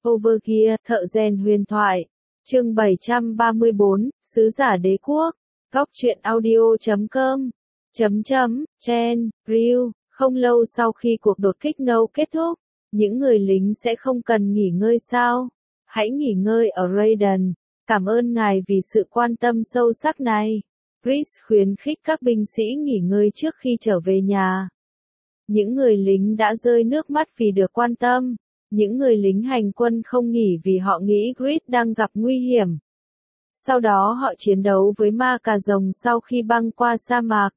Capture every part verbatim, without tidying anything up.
Overgear, thợ rèn huyền thoại. Chương bảy trăm ba mươi bốn, Sứ giả đế quốc. Góc truyện audio chấm com. Chấm chấm, Chen, Ryu. Không lâu sau khi cuộc đột kích No kết thúc, những người lính sẽ không cần nghỉ ngơi sao? Hãy nghỉ ngơi ở Raiden. Cảm ơn ngài vì sự quan tâm sâu sắc này. Chris khuyến khích các binh sĩ nghỉ ngơi trước khi trở về nhà. Những người lính đã rơi nước mắt vì được quan tâm. Những người lính hành quân không nghỉ vì họ nghĩ Chris đang gặp nguy hiểm. Sau đó họ chiến đấu với ma cà rồng sau khi băng qua sa mạc.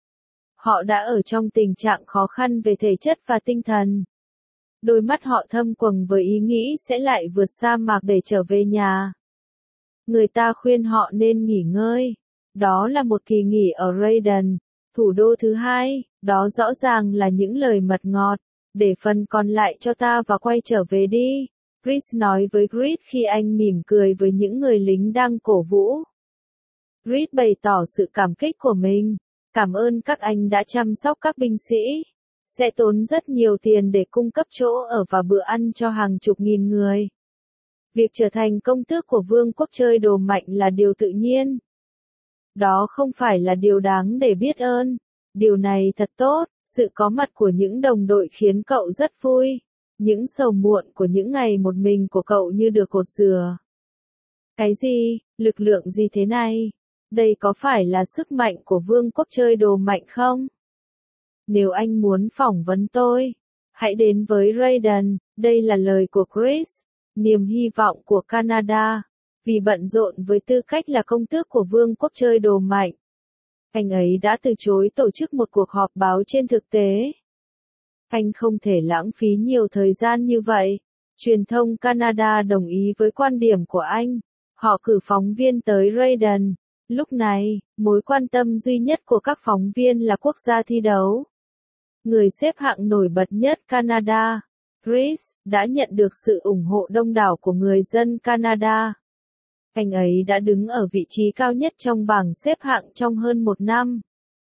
Họ đã ở trong tình trạng khó khăn về thể chất và tinh thần. Đôi mắt họ thâm quầng với ý nghĩ sẽ lại vượt sa mạc để trở về nhà. Người ta khuyên họ nên nghỉ ngơi. Đó là một kỳ nghỉ ở Raiden, thủ đô thứ hai. Đó rõ ràng là những lời mật ngọt. Để phần còn lại cho ta và quay trở về đi. Chris nói với Grit khi anh mỉm cười với những người lính đang cổ vũ. Grit bày tỏ sự cảm kích của mình. Cảm ơn các anh đã chăm sóc các binh sĩ. Sẽ tốn rất nhiều tiền để cung cấp chỗ ở và bữa ăn cho hàng chục nghìn người. Việc trở thành công tước của vương quốc chơi đồ mạnh là điều tự nhiên. Đó không phải là điều đáng để biết ơn. Điều này thật tốt. Sự có mặt của những đồng đội khiến cậu rất vui. Những sầu muộn của những ngày một mình của cậu như được cột dừa. Cái gì? Lực lượng gì thế này? Đây có phải là sức mạnh của vương quốc chơi đồ mạnh không? Nếu anh muốn phỏng vấn tôi, hãy đến với Raiden. Đây là lời của Chris, niềm hy vọng của Canada. Vì bận rộn với tư cách là công tước của vương quốc chơi đồ mạnh, anh ấy đã từ chối tổ chức một cuộc họp báo trên thực tế. Anh không thể lãng phí nhiều thời gian như vậy. Truyền thông Canada đồng ý với quan điểm của anh. Họ cử phóng viên tới Raiden. Lúc này, mối quan tâm duy nhất của các phóng viên là quốc gia thi đấu. Người xếp hạng nổi bật nhất Canada, Chris, đã nhận được sự ủng hộ đông đảo của người dân Canada. Anh ấy đã đứng ở vị trí cao nhất trong bảng xếp hạng trong hơn một năm.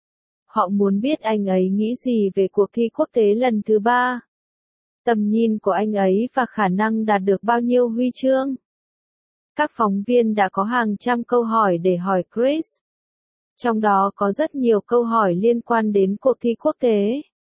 Họ muốn biết anh ấy nghĩ gì về cuộc thi quốc tế lần thứ ba. Tầm nhìn của anh ấy và khả năng đạt được bao nhiêu huy chương. Các phóng viên đã có hàng trăm câu hỏi để hỏi Chris. Trong đó có rất nhiều câu hỏi liên quan đến cuộc thi quốc tế.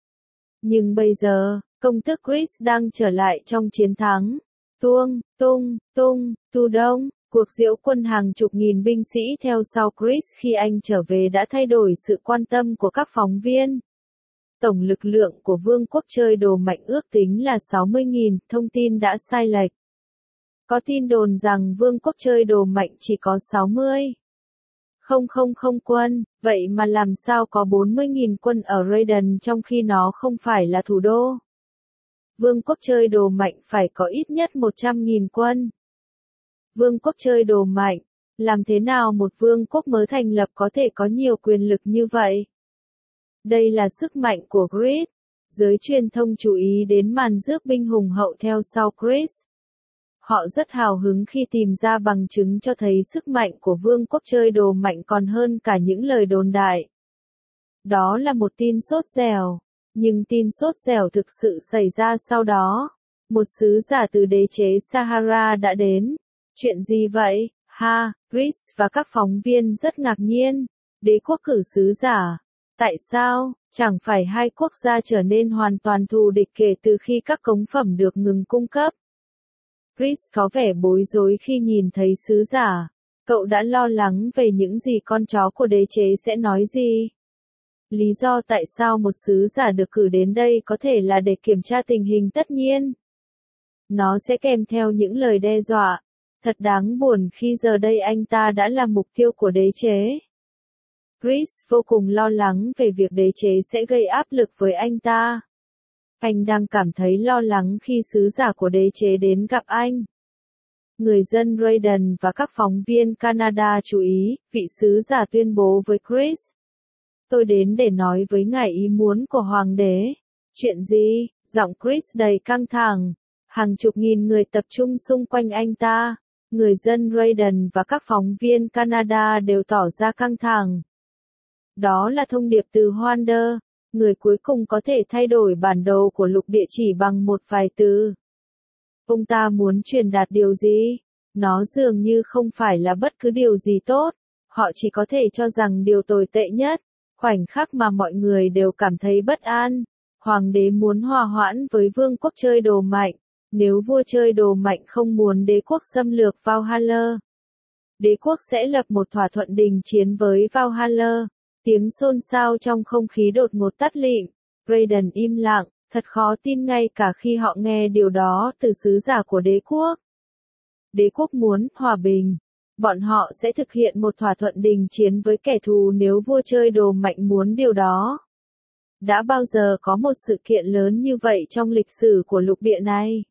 Nhưng bây giờ, công tước Chris đang trở lại trong chiến thắng. Tuông, tung, tung, tu đông. Cuộc diễu quân hàng chục nghìn binh sĩ theo sau Chris khi anh trở về đã thay đổi sự quan tâm của các phóng viên. Tổng lực lượng của vương quốc chơi đồ mạnh ước tính là sáu mươi nghìn, thông tin đã sai lệch. Có tin đồn rằng vương quốc chơi đồ mạnh chỉ có sáu mươi nghìn quân, vậy mà làm sao có bốn mươi nghìn quân ở Raiden trong khi nó không phải là thủ đô? Vương quốc chơi đồ mạnh phải có ít nhất một trăm nghìn quân. Vương quốc chơi đồ mạnh, làm thế nào một vương quốc mới thành lập có thể có nhiều quyền lực như vậy? Đây là sức mạnh của Chris. Giới truyền thông chú ý đến màn rước binh hùng hậu theo sau Chris. Họ rất hào hứng khi tìm ra bằng chứng cho thấy sức mạnh của vương quốc chơi đồ mạnh còn hơn cả những lời đồn đại. Đó là một tin sốt dẻo, nhưng tin sốt dẻo thực sự xảy ra sau đó. Một sứ giả từ đế chế Sahara đã đến. Chuyện gì vậy? Ha, Chris và các phóng viên rất ngạc nhiên. Đế quốc cử sứ giả. Tại sao? Chẳng phải hai quốc gia trở nên hoàn toàn thù địch kể từ khi các cống phẩm được ngừng cung cấp? Chris có vẻ bối rối khi nhìn thấy sứ giả. Cậu đã lo lắng về những gì con chó của đế chế sẽ nói gì? Lý do tại sao một sứ giả được cử đến đây có thể là để kiểm tra tình hình tất nhiên. Nó sẽ kèm theo những lời đe dọa. Thật đáng buồn khi giờ đây anh ta đã là mục tiêu của đế chế. Chris vô cùng lo lắng về việc đế chế sẽ gây áp lực với anh ta. Anh đang cảm thấy lo lắng khi sứ giả của đế chế đến gặp anh. Người dân Raiden và các phóng viên Canada chú ý, vị sứ giả tuyên bố với Chris. Tôi đến để nói với ngài ý muốn của hoàng đế. Chuyện gì? Giọng Chris đầy căng thẳng. Hàng chục nghìn người tập trung xung quanh anh ta. Người dân Raiden và các phóng viên Canada đều tỏ ra căng thẳng. Đó là thông điệp từ Wander, người cuối cùng có thể thay đổi bản đồ của lục địa chỉ bằng một vài từ. Ông ta muốn truyền đạt điều gì? Nó dường như không phải là bất cứ điều gì tốt. Họ chỉ có thể cho rằng điều tồi tệ nhất. Khoảnh khắc mà mọi người đều cảm thấy bất an. Hoàng đế muốn hòa hoãn với vương quốc chơi đồ mạnh. Nếu vua chơi đồ mạnh không muốn đế quốc xâm lược Valhalla, đế quốc sẽ lập một thỏa thuận đình chiến với Valhalla. Tiếng xôn xao trong không khí đột ngột tắt lịm. Raiden im lặng, thật khó tin ngay cả khi họ nghe điều đó từ sứ giả của đế quốc. Đế quốc muốn hòa bình. Bọn họ sẽ thực hiện một thỏa thuận đình chiến với kẻ thù nếu vua chơi đồ mạnh muốn điều đó. Đã bao giờ có một sự kiện lớn như vậy trong lịch sử của lục địa này?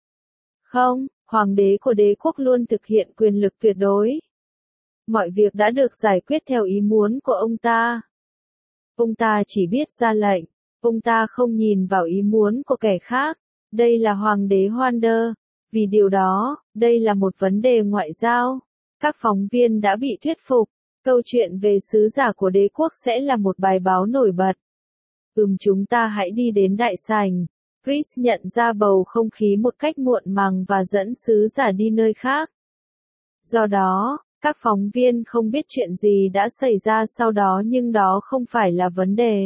Không, hoàng đế của đế quốc luôn thực hiện quyền lực tuyệt đối. Mọi việc đã được giải quyết theo ý muốn của ông ta. Ông ta chỉ biết ra lệnh, ông ta không nhìn vào ý muốn của kẻ khác. Đây là hoàng đế Wander. Vì điều đó, đây là một vấn đề ngoại giao. Các phóng viên đã bị thuyết phục. Câu chuyện về sứ giả của đế quốc sẽ là một bài báo nổi bật. Ừm chúng ta hãy đi đến đại sảnh. Chris nhận ra bầu không khí một cách muộn màng và dẫn sứ giả đi nơi khác. Do đó, các phóng viên không biết chuyện gì đã xảy ra sau đó nhưng đó không phải là vấn đề.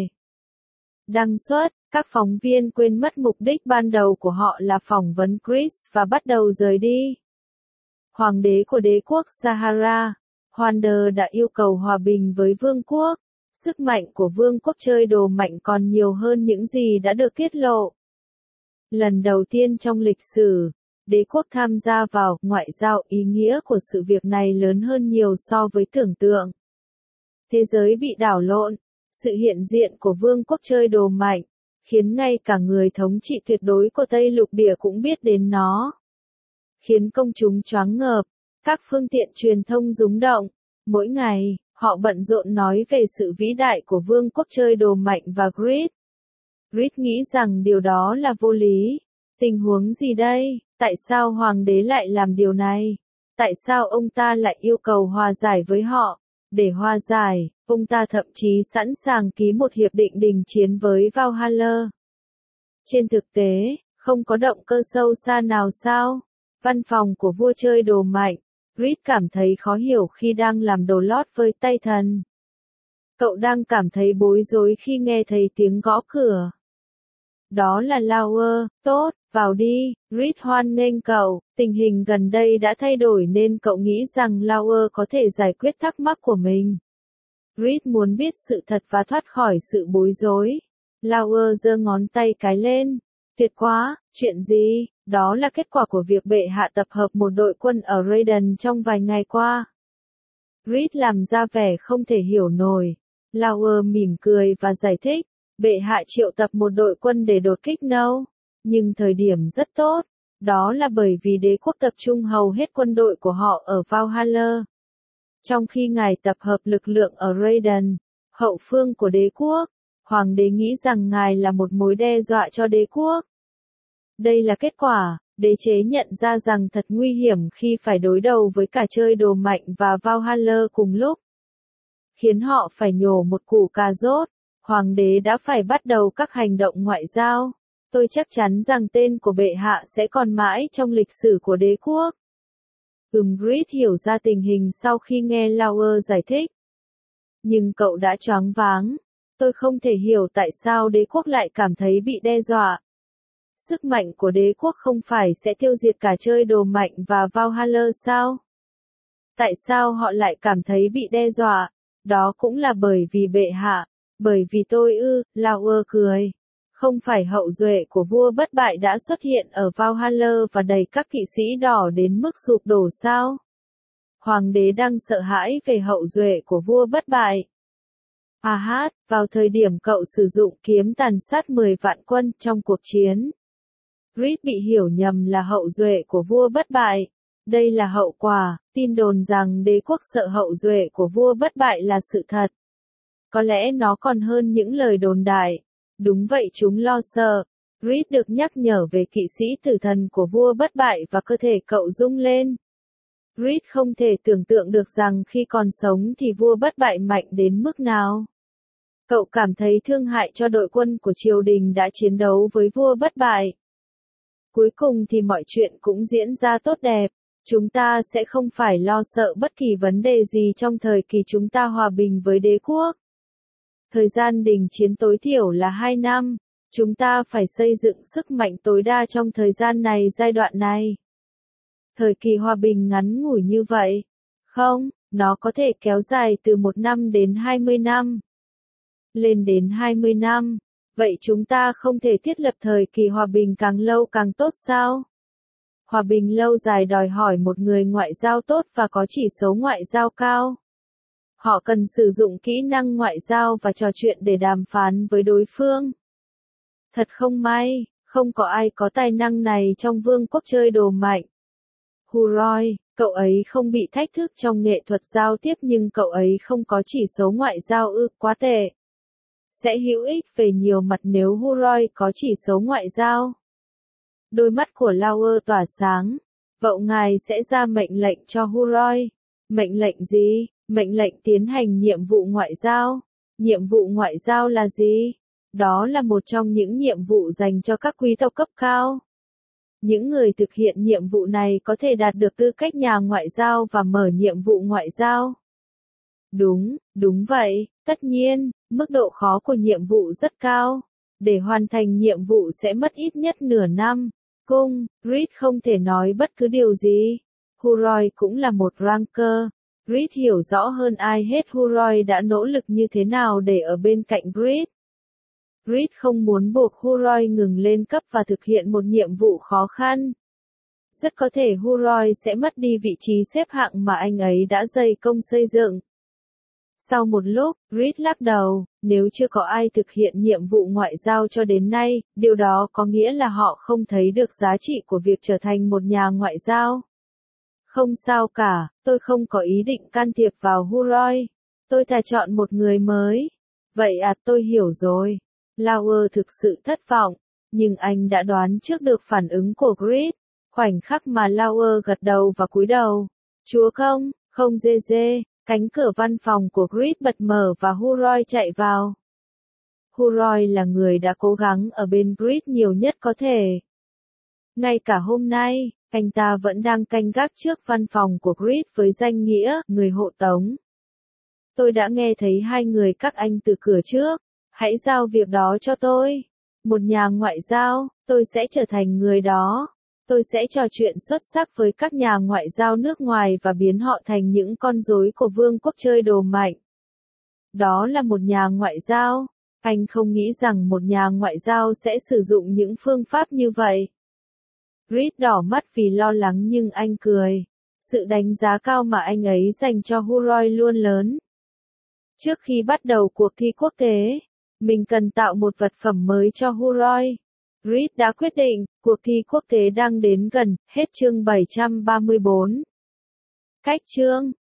Đăng xuất, các phóng viên quên mất mục đích ban đầu của họ là phỏng vấn Chris và bắt đầu rời đi. Hoàng đế của đế quốc Sahara, Wander đã yêu cầu hòa bình với vương quốc. Sức mạnh của vương quốc chơi đồ mạnh còn nhiều hơn những gì đã được tiết lộ. Lần đầu tiên trong lịch sử, đế quốc tham gia vào ngoại giao. Ý nghĩa của sự việc này lớn hơn nhiều so với tưởng tượng. Thế giới bị đảo lộn. Sự hiện diện của vương quốc chơi đồ mạnh, khiến ngay cả người thống trị tuyệt đối của Tây Lục Địa cũng biết đến nó. Khiến công chúng choáng ngợp, các phương tiện truyền thông rúng động. Mỗi ngày, họ bận rộn nói về sự vĩ đại của vương quốc chơi đồ mạnh và Grid. Grid nghĩ rằng điều đó là vô lý. Tình huống gì đây? Tại sao hoàng đế lại làm điều này? Tại sao ông ta lại yêu cầu hòa giải với họ? Để hòa giải, ông ta thậm chí sẵn sàng ký một hiệp định đình chiến với Valhalla. Trên thực tế, không có động cơ sâu xa nào sao? Văn phòng của vua chơi đồ mạnh, Grid cảm thấy khó hiểu khi đang làm đồ lót với tay thần. Cậu đang cảm thấy bối rối khi nghe thấy tiếng gõ cửa. Đó là Lauer. Tốt, vào đi, Grid hoan nghênh cậu. Tình hình gần đây đã thay đổi nên cậu nghĩ rằng Lauer có thể giải quyết thắc mắc của mình. Grid muốn biết sự thật và thoát khỏi sự bối rối. Lauer giơ ngón tay cái lên. Tuyệt quá, chuyện gì? Đó là kết quả của việc bệ hạ tập hợp một đội quân ở Raiden trong vài ngày qua. Grid làm ra vẻ không thể hiểu nổi. Lauer mỉm cười và giải thích. Bệ hạ triệu tập một đội quân để đột kích No. Nhưng thời điểm rất tốt. Đó là bởi vì đế quốc tập trung hầu hết quân đội của họ ở Valhalla. Trong khi ngài tập hợp lực lượng ở Raiden, hậu phương của đế quốc, hoàng đế nghĩ rằng ngài là một mối đe dọa cho đế quốc. Đây là kết quả, đế chế nhận ra rằng thật nguy hiểm khi phải đối đầu với cả chơi đồ mạnh và Valhalla cùng lúc. Khiến họ phải nhổ một củ cà rốt, hoàng đế đã phải bắt đầu các hành động ngoại giao. Tôi chắc chắn rằng tên của bệ hạ sẽ còn mãi trong lịch sử của đế quốc. Ừm Grid hiểu ra tình hình sau khi nghe Lauer giải thích. Nhưng cậu đã choáng váng. Tôi không thể hiểu tại sao đế quốc lại cảm thấy bị đe dọa. Sức mạnh của đế quốc không phải sẽ tiêu diệt cả chơi đồ mạnh và Valhalla sao? Tại sao họ lại cảm thấy bị đe dọa? Đó cũng là bởi vì bệ hạ. Bởi vì tôi ư, Lauer cười. Không phải hậu duệ của vua bất bại đã xuất hiện ở Valhalla và đẩy các kỵ sĩ đỏ đến mức sụp đổ sao? Hoàng đế đang sợ hãi về hậu duệ của vua bất bại. À hát, vào thời điểm cậu sử dụng kiếm tàn sát mười vạn quân trong cuộc chiến. Grid bị hiểu nhầm là hậu duệ của vua bất bại. Đây là hậu quả, tin đồn rằng đế quốc sợ hậu duệ của vua bất bại là sự thật. Có lẽ nó còn hơn những lời đồn đại. Đúng vậy chúng lo sợ. Grid được nhắc nhở về kỵ sĩ tử thần của vua bất bại và cơ thể cậu rung lên. Grid không thể tưởng tượng được rằng khi còn sống thì vua bất bại mạnh đến mức nào. Cậu cảm thấy thương hại cho đội quân của triều đình đã chiến đấu với vua bất bại. Cuối cùng thì mọi chuyện cũng diễn ra tốt đẹp. Chúng ta sẽ không phải lo sợ bất kỳ vấn đề gì trong thời kỳ chúng ta hòa bình với đế quốc. Thời gian đình chiến tối thiểu là hai năm. Chúng ta phải xây dựng sức mạnh tối đa trong thời gian này giai đoạn này. Thời kỳ hòa bình ngắn ngủi như vậy. Không, nó có thể kéo dài từ một năm đến hai mươi năm. Lên đến hai mươi năm. Vậy chúng ta không thể thiết lập thời kỳ hòa bình càng lâu càng tốt sao? Hòa bình lâu dài đòi hỏi một người ngoại giao tốt và có chỉ số ngoại giao cao. Họ cần sử dụng kỹ năng ngoại giao và trò chuyện để đàm phán với đối phương. Thật không may, không có ai có tài năng này trong vương quốc chơi đồ mạnh. Huroy, cậu ấy không bị thách thức trong nghệ thuật giao tiếp nhưng cậu ấy không có chỉ số ngoại giao ư quá tệ. Sẽ hữu ích về nhiều mặt nếu Huroy có chỉ số ngoại giao. Đôi mắt của Lauer tỏa sáng. Vậu ngài sẽ ra mệnh lệnh cho Huroy. Mệnh lệnh gì? Mệnh lệnh tiến hành nhiệm vụ ngoại giao. Nhiệm vụ ngoại giao là gì? Đó là một trong những nhiệm vụ dành cho các quý tộc cấp cao. Những người thực hiện nhiệm vụ này có thể đạt được tư cách nhà ngoại giao và mở nhiệm vụ ngoại giao. Đúng, đúng vậy, tất nhiên, mức độ khó của nhiệm vụ rất cao. Để hoàn thành nhiệm vụ sẽ mất ít nhất nửa năm. Cung, Reed không thể nói bất cứ điều gì. Huroy cũng là một ranker. Reed hiểu rõ hơn ai hết Huroy đã nỗ lực như thế nào để ở bên cạnh Reed. Reed không muốn buộc Huroy ngừng lên cấp và thực hiện một nhiệm vụ khó khăn. Rất có thể Huroy sẽ mất đi vị trí xếp hạng mà anh ấy đã dày công xây dựng. Sau một lúc, Reed lắc đầu, nếu chưa có ai thực hiện nhiệm vụ ngoại giao cho đến nay, điều đó có nghĩa là họ không thấy được giá trị của việc trở thành một nhà ngoại giao. Không sao cả, tôi không có ý định can thiệp vào Huroy. Tôi thà chọn một người mới. Vậy à, tôi hiểu rồi. Lauer thực sự thất vọng, nhưng anh đã đoán trước được phản ứng của Reed. Khoảnh khắc mà Lauer gật đầu và cúi đầu. Chúa công, không dê dê, cánh cửa văn phòng của Reed bật mở và Huroy chạy vào. Huroy là người đã cố gắng ở bên Reed nhiều nhất có thể. Ngay cả hôm nay, anh ta vẫn đang canh gác trước văn phòng của Reed với danh nghĩa người hộ tống. Tôi đã nghe thấy hai người các anh từ cửa trước. Hãy giao việc đó cho tôi. Một nhà ngoại giao, tôi sẽ trở thành người đó. Tôi sẽ trò chuyện xuất sắc với các nhà ngoại giao nước ngoài và biến họ thành những con rối của vương quốc chơi đồ mạnh. Đó là một nhà ngoại giao. Anh không nghĩ rằng một nhà ngoại giao sẽ sử dụng những phương pháp như vậy. Reed đỏ mắt vì lo lắng nhưng anh cười. Sự đánh giá cao mà anh ấy dành cho Huroy luôn lớn. Trước khi bắt đầu cuộc thi quốc tế, mình cần tạo một vật phẩm mới cho Huroy. Reed đã quyết định, cuộc thi quốc tế đang đến gần, hết chương bảy trăm ba mươi bốn. Cách chương